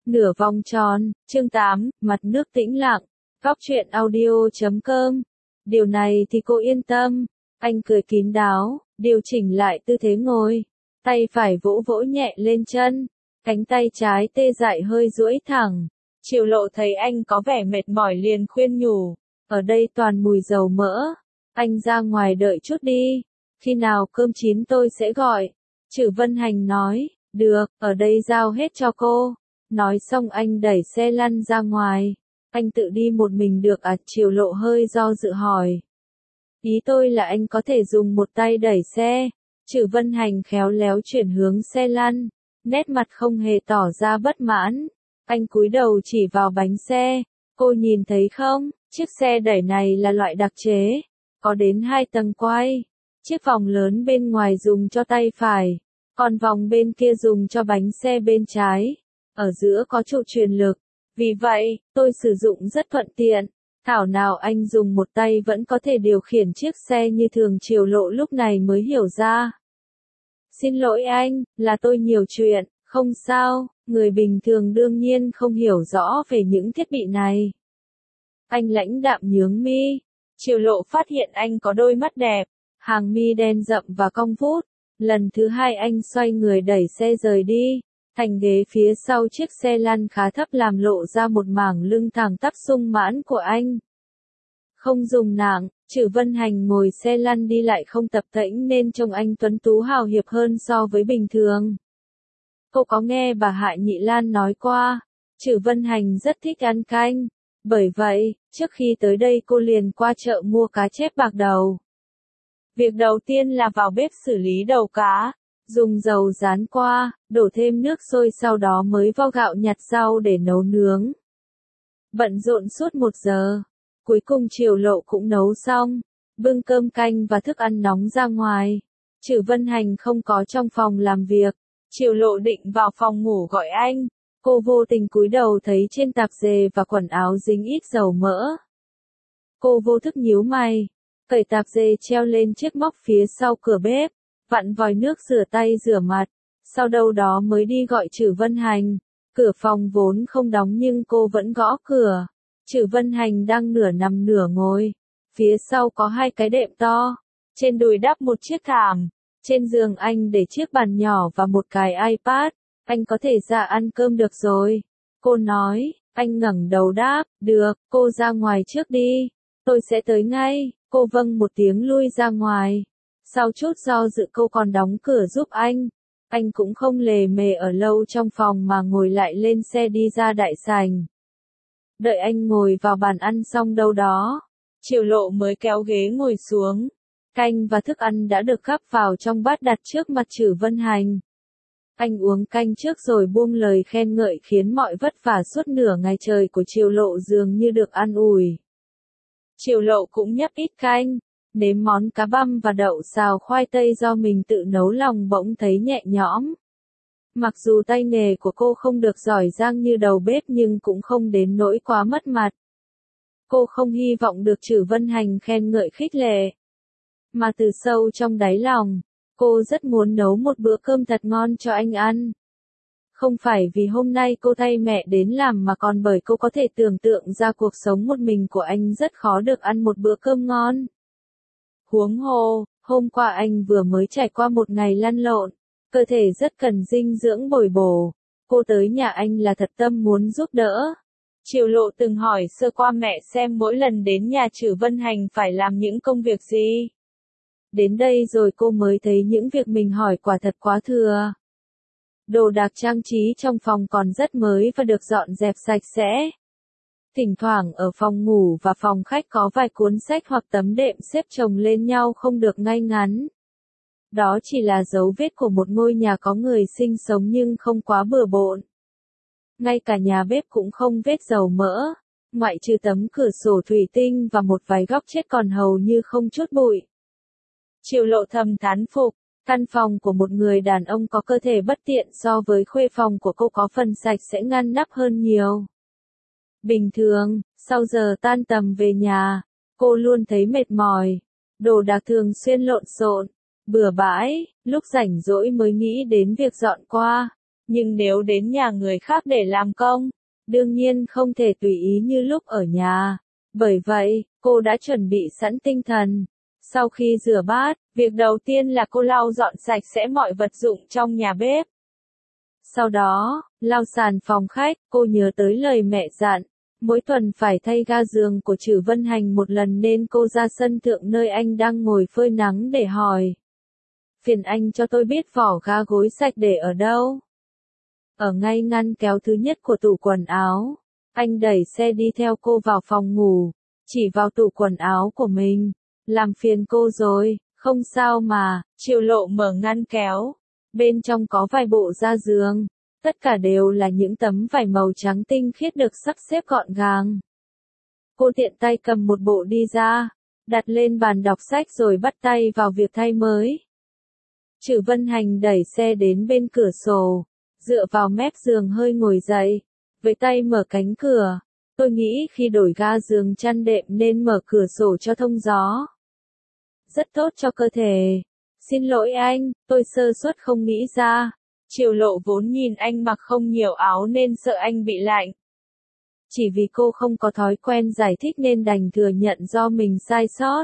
Nửa vòng tròn, chương 8, mặt nước tĩnh lặng, góc truyện audio.com. Điều này thì cô yên tâm. Anh cười kín đáo, điều chỉnh lại tư thế ngồi. Tay phải vỗ vỗ nhẹ lên chân. Cánh tay trái tê dại hơi duỗi thẳng. Triệu Lộ thấy anh có vẻ mệt mỏi liền khuyên nhủ. Ở đây toàn mùi dầu mỡ. Anh ra ngoài đợi chút đi. Khi nào cơm chín tôi sẽ gọi. Trử Vân Hành nói. Được, ở đây giao hết cho cô. Nói xong anh đẩy xe lăn ra ngoài. Anh tự đi một mình được à? Triệu Lộ hơi do dự hỏi. Ý tôi là anh có thể dùng một tay đẩy xe. Trử Vân Hành khéo léo chuyển hướng xe lăn. Nét mặt không hề tỏ ra bất mãn. Anh cúi đầu chỉ vào bánh xe. Cô nhìn thấy không? Chiếc xe đẩy này là loại đặc chế. Có đến 2 tầng quay. Chiếc vòng lớn bên ngoài dùng cho tay phải. Còn vòng bên kia dùng cho bánh xe bên trái. Ở giữa có trụ truyền lực. Vì vậy, tôi sử dụng rất thuận tiện. Thảo nào anh dùng một tay vẫn có thể điều khiển chiếc xe như thường. Triệu Lộ lúc này mới hiểu ra. Xin lỗi anh, là tôi nhiều chuyện, không sao, người bình thường đương nhiên không hiểu rõ về những thiết bị này. Anh lãnh đạm nhướng mi. Triệu Lộ phát hiện anh có đôi mắt đẹp, hàng mi đen rậm và cong vút. Lần thứ hai anh xoay người đẩy xe rời đi. Thành ghế phía sau chiếc xe lăn khá thấp làm lộ ra một mảng lưng thẳng tắp sung mãn của anh. Không dùng nặng, Trử Vân Hành ngồi xe lăn đi lại không tập tễnh nên trông anh tuấn tú hào hiệp hơn so với bình thường. Cô có nghe bà Hạ Nhị Lan nói qua, Trử Vân Hành rất thích ăn canh. Bởi vậy, trước khi tới đây cô liền qua chợ mua cá chép bạc đầu. Việc đầu tiên là vào bếp xử lý đầu cá. Dùng dầu rán qua, đổ thêm nước sôi sau đó mới vo gạo nhặt rau để nấu nướng. Bận rộn suốt 1 giờ. Cuối cùng Triệu Lộ cũng nấu xong. Bưng cơm canh và thức ăn nóng ra ngoài. Trử Vân Hành không có trong phòng làm việc. Triệu Lộ định vào phòng ngủ gọi anh. Cô vô tình cúi đầu thấy trên tạp dề và quần áo dính ít dầu mỡ. Cô vô thức nhíu mày. Cởi tạp dề treo lên chiếc móc phía sau cửa bếp. Vặn vòi nước rửa tay rửa mặt, sau đâu đó mới đi gọi Trử Vân Hành. Cửa phòng vốn không đóng nhưng cô vẫn gõ cửa. Trử Vân Hành đang nửa nằm nửa ngồi. Phía sau có 2 cái đệm to. Trên đùi đắp một chiếc thảm. Trên giường anh để chiếc bàn nhỏ và một cái iPad. Anh có thể ra ăn cơm được rồi. Cô nói, anh ngẩng đầu đáp, được, cô ra ngoài trước đi. Tôi sẽ tới ngay. Cô vâng một tiếng lui ra ngoài. Sau chút do dự cô còn đóng cửa giúp anh. Anh cũng không lề mề ở lâu trong phòng mà ngồi lại lên xe đi ra đại sảnh. Đợi anh ngồi vào bàn ăn xong đâu đó, Triệu Lộ mới kéo ghế ngồi xuống. Canh và thức ăn đã được gắp vào trong bát đặt trước mặt Trử Vân Hành. Anh uống canh trước rồi buông lời khen ngợi khiến mọi vất vả suốt nửa ngày trời của Triệu Lộ dường như được an ủi. Triệu Lộ cũng nhấp ít canh. Nếm món cá băm và đậu xào khoai tây do mình tự nấu lòng bỗng thấy nhẹ nhõm. Mặc dù tay nghề của cô không được giỏi giang như đầu bếp nhưng cũng không đến nỗi quá mất mặt. Cô không hy vọng được Trử Vân Hành khen ngợi khích lệ. Mà từ sâu trong đáy lòng, cô rất muốn nấu một bữa cơm thật ngon cho anh ăn. Không phải vì hôm nay cô thay mẹ đến làm mà còn bởi cô có thể tưởng tượng ra cuộc sống một mình của anh rất khó được ăn một bữa cơm ngon. Huống hồ, hôm qua anh vừa mới trải qua một ngày lăn lộn, cơ thể rất cần dinh dưỡng bồi bổ. Cô tới nhà anh là thật tâm muốn giúp đỡ. Triệu Lộ từng hỏi sơ qua mẹ xem mỗi lần đến nhà Trử Vân Hành phải làm những công việc gì. Đến đây rồi cô mới thấy những việc mình hỏi quả thật quá thừa. Đồ đạc trang trí trong phòng còn rất mới và được dọn dẹp sạch sẽ. Thỉnh thoảng ở phòng ngủ và phòng khách có vài cuốn sách hoặc tấm đệm xếp chồng lên nhau không được ngay ngắn. Đó chỉ là dấu vết của một ngôi nhà có người sinh sống nhưng không quá bừa bộn. Ngay cả nhà bếp cũng không vết dầu mỡ, ngoại trừ tấm cửa sổ thủy tinh và một vài góc chết còn hầu như không chút bụi. Triệu Lộ thầm thán phục, căn phòng của một người đàn ông có cơ thể bất tiện so với khuê phòng của cô có phần sạch sẽ ngăn nắp hơn nhiều. Bình thường, sau giờ tan tầm về nhà, cô luôn thấy mệt mỏi. Đồ đạc thường xuyên lộn xộn, bừa bãi, lúc rảnh rỗi mới nghĩ đến việc dọn qua. Nhưng nếu đến nhà người khác để làm công, đương nhiên không thể tùy ý như lúc ở nhà. Bởi vậy, cô đã chuẩn bị sẵn tinh thần. Sau khi rửa bát, việc đầu tiên là cô lau dọn sạch sẽ mọi vật dụng trong nhà bếp. Sau đó, lau sàn phòng khách, cô nhớ tới lời mẹ dặn. Mỗi tuần phải thay ga giường của Trử Vân Hành một lần nên cô ra sân thượng nơi anh đang ngồi phơi nắng để hỏi. Phiền anh cho tôi biết vỏ ga gối sạch để ở đâu? Ở ngay ngăn kéo thứ nhất của tủ quần áo. Anh đẩy xe đi theo cô vào phòng ngủ, chỉ vào tủ quần áo của mình. Làm phiền cô rồi, không sao mà. Triệu Lộ mở ngăn kéo. Bên trong có vài bộ da giường. Tất cả đều là những tấm vải màu trắng tinh khiết được sắp xếp gọn gàng. Cô tiện tay cầm một bộ đi ra, đặt lên bàn đọc sách rồi bắt tay vào việc thay mới. Trử Vân Hành đẩy xe đến bên cửa sổ, dựa vào mép giường hơi ngồi dậy, với tay mở cánh cửa. Tôi nghĩ khi đổi ga giường chăn đệm nên mở cửa sổ cho thông gió. Rất tốt cho cơ thể. Xin lỗi anh, tôi sơ suất không nghĩ ra. Triệu Lộ vốn nhìn anh mặc không nhiều áo nên sợ anh bị lạnh. Chỉ vì cô không có thói quen giải thích nên đành thừa nhận do mình sai sót.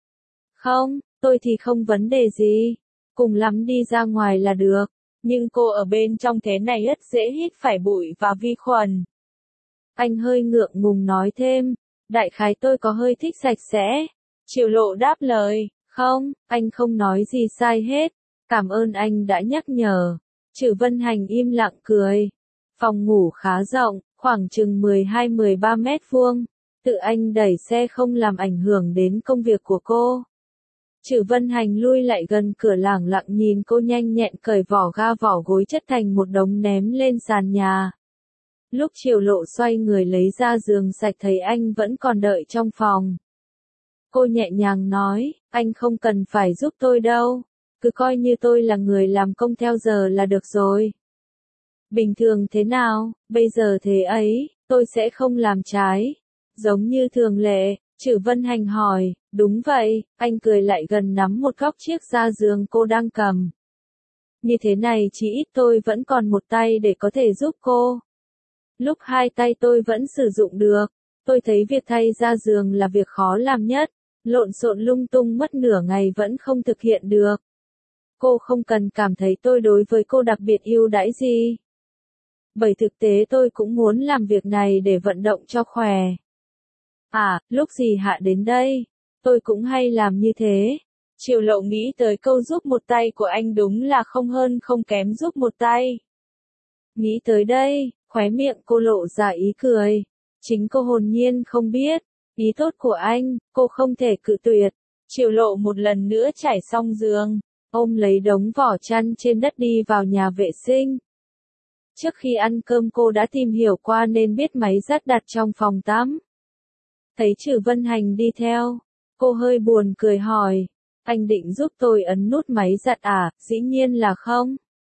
Không, tôi thì không vấn đề gì. Cùng lắm đi ra ngoài là được. Nhưng cô ở bên trong thế này rất dễ hít phải bụi và vi khuẩn. Anh hơi ngượng ngùng nói thêm. Đại khái tôi có hơi thích sạch sẽ. Triệu Lộ đáp lời. Không, anh không nói gì sai hết. Cảm ơn anh đã nhắc nhở. Trử Vân Hành im lặng cười. Phòng ngủ khá rộng, khoảng chừng 12-13 mét vuông. Tự anh đẩy xe không làm ảnh hưởng đến công việc của cô. Trử Vân Hành lui lại gần cửa lẳng lặng nhìn cô nhanh nhẹn cởi vỏ ga vỏ gối chất thành một đống ném lên sàn nhà. Lúc Triệu Lộ xoay người lấy ra giường sạch thấy anh vẫn còn đợi trong phòng. Cô nhẹ nhàng nói, anh không cần phải giúp tôi đâu. Cứ coi như tôi là người làm công theo giờ là được rồi. Bình thường thế nào, bây giờ thế ấy, tôi sẽ không làm trái. Giống như thường lệ, Trử Vân Hành hỏi, đúng vậy, anh cười lại gần nắm một góc chiếc da giường cô đang cầm. Như thế này chỉ ít tôi vẫn còn một tay để có thể giúp cô. Lúc hai tay tôi vẫn sử dụng được, tôi thấy việc thay da giường là việc khó làm nhất, lộn xộn lung tung mất nửa ngày vẫn không thực hiện được. Cô không cần cảm thấy tôi đối với cô đặc biệt ưu đãi gì. Bởi thực tế tôi cũng muốn làm việc này để vận động cho khỏe. À, lúc gì Hạ đến đây, tôi cũng hay làm như thế. Triệu Lộ nghĩ tới câu giúp một tay của anh đúng là không hơn không kém giúp một tay. Nghĩ tới đây, khóe miệng cô lộ ra ý cười. Chính cô hồn nhiên không biết, ý tốt của anh, cô không thể cự tuyệt. Triệu Lộ một lần nữa trải xong giường, ôm lấy đống vỏ chăn trên đất đi vào nhà vệ sinh. Trước khi ăn cơm cô đã tìm hiểu qua nên biết máy giặt đặt trong phòng tắm. Thấy Trử Vân Hành đi theo, cô hơi buồn cười hỏi, anh định giúp tôi ấn nút máy giặt à? Dĩ nhiên là không.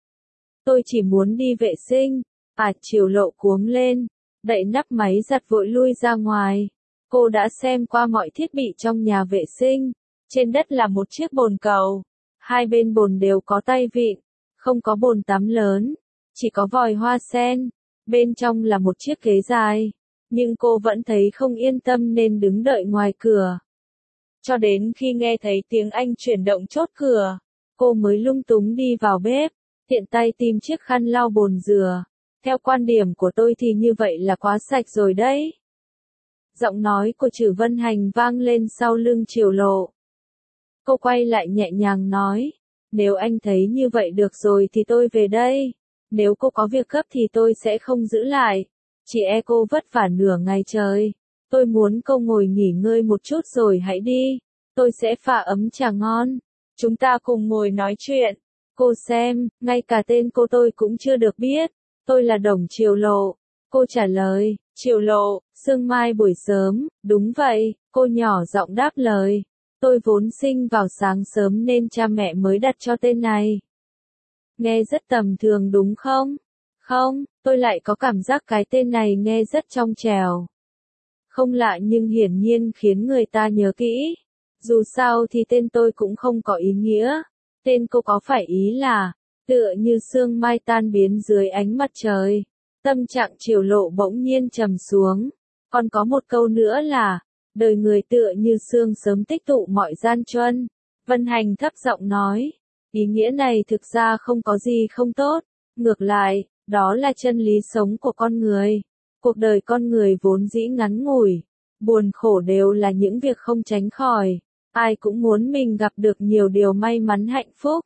Tôi chỉ muốn đi vệ sinh. À, Triệu Lộ cuống lên, đậy nắp máy giặt vội lui ra ngoài. Cô đã xem qua mọi thiết bị trong nhà vệ sinh. Trên đất là một chiếc bồn cầu. Hai bên bồn đều có tay vịn, không có bồn tắm lớn, chỉ có vòi hoa sen. Bên trong là một chiếc ghế dài. Nhưng cô vẫn thấy không yên tâm nên đứng đợi ngoài cửa. Cho đến khi nghe thấy tiếng anh chuyển động chốt cửa, cô mới lung túng đi vào bếp, tiện tay tìm chiếc khăn lau bồn rửa. Theo quan điểm của tôi thì như vậy là quá sạch rồi đấy. Giọng nói của Trử Vân Hành vang lên sau lưng Triệu Lộ. Cô quay lại nhẹ nhàng nói, nếu anh thấy như vậy được rồi thì tôi về đây. Nếu cô có việc gấp thì tôi sẽ không giữ lại. Chỉ e cô vất vả nửa ngày trời. Tôi muốn cô ngồi nghỉ ngơi một chút rồi hãy đi. Tôi sẽ pha ấm trà ngon. Chúng ta cùng ngồi nói chuyện. Cô xem, ngay cả tên cô tôi cũng chưa được biết. Tôi là Đồng Triệu Lộ. Cô trả lời, Triệu Lộ, sương mai buổi sớm, đúng vậy, cô nhỏ giọng đáp lời. Tôi vốn sinh vào sáng sớm nên cha mẹ mới đặt cho tên này. Nghe rất tầm thường đúng không? Không, tôi lại có cảm giác cái tên này nghe rất trong trẻo. Không lạ nhưng hiển nhiên khiến người ta nhớ kỹ. Dù sao thì tên tôi cũng không có ý nghĩa. Tên cô có phải ý là, tựa như sương mai tan biến dưới ánh mặt trời. Tâm trạng Triều Lộ bỗng nhiên trầm xuống. Còn có một câu nữa là, đời người tựa như sương sớm tích tụ mọi gian truân. Vân Hành thấp giọng nói, ý nghĩa này thực ra không có gì không tốt, ngược lại, đó là chân lý sống của con người. Cuộc đời con người vốn dĩ ngắn ngủi, buồn khổ đều là những việc không tránh khỏi, ai cũng muốn mình gặp được nhiều điều may mắn hạnh phúc.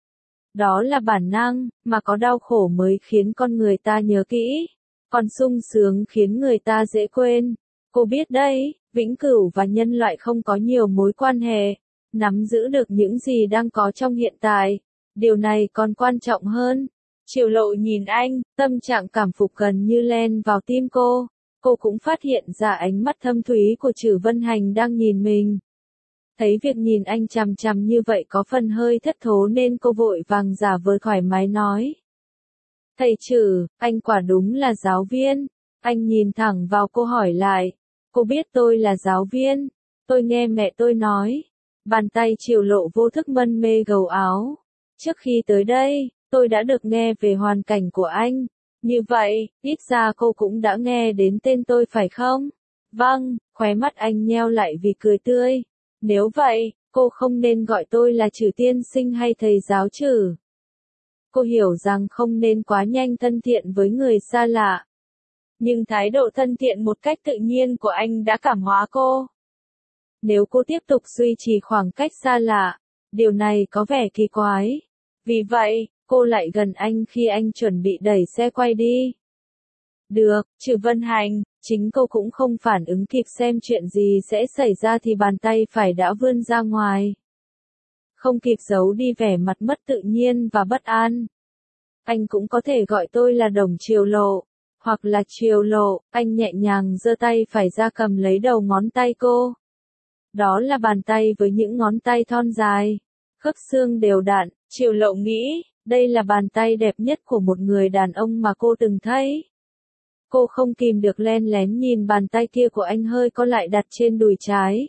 Đó là bản năng, mà có đau khổ mới khiến con người ta nhớ kỹ, còn sung sướng khiến người ta dễ quên. Cô biết đấy, vĩnh cửu và nhân loại không có nhiều mối quan hệ, nắm giữ được những gì đang có trong hiện tại, điều này còn quan trọng hơn. Triều Lộ nhìn anh, tâm trạng cảm phục gần như len vào tim cô cũng phát hiện ra ánh mắt thâm thúy của Trử Vân Hành đang nhìn mình. Thấy việc nhìn anh chằm chằm như vậy có phần hơi thất thố nên cô vội vàng giả vờ thoải mái nói. Thầy Trử, anh quả đúng là giáo viên. Anh nhìn thẳng vào cô hỏi lại. Cô biết tôi là giáo viên. Tôi nghe mẹ tôi nói. Bàn tay Triều Lộ vô thức mân mê gầu áo. Trước khi tới đây, tôi đã được nghe về hoàn cảnh của anh. Như vậy, ít ra cô cũng đã nghe đến tên tôi phải không? Vâng, khóe mắt anh nheo lại vì cười tươi. Nếu vậy, cô không nên gọi tôi là Trử tiên sinh hay thầy giáo Trử. Cô hiểu rằng không nên quá nhanh thân thiện với người xa lạ. Nhưng thái độ thân thiện một cách tự nhiên của anh đã cảm hóa cô. Nếu cô tiếp tục duy trì khoảng cách xa lạ, điều này có vẻ kỳ quái. Vì vậy, cô lại gần anh khi anh chuẩn bị đẩy xe quay đi. Được, Trử Vân Hành, chính cô cũng không phản ứng kịp xem chuyện gì sẽ xảy ra thì bàn tay phải đã vươn ra ngoài. Không kịp giấu đi vẻ mặt mất tự nhiên và bất an. Anh cũng có thể gọi tôi là Đồng Triều Lộ, hoặc là Triều Lộ, anh nhẹ nhàng giơ tay phải ra cầm lấy đầu ngón tay cô. Đó là bàn tay với những ngón tay thon dài, khớp xương đều đặn, Triều Lộ nghĩ, đây là bàn tay đẹp nhất của một người đàn ông mà cô từng thấy. Cô không kìm được len lén nhìn bàn tay kia của anh hơi co lại đặt trên đùi trái.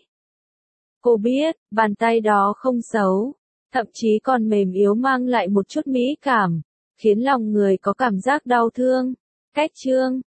Cô biết, bàn tay đó không xấu, thậm chí còn mềm yếu mang lại một chút mỹ cảm, khiến lòng người có cảm giác đau thương. Cách chương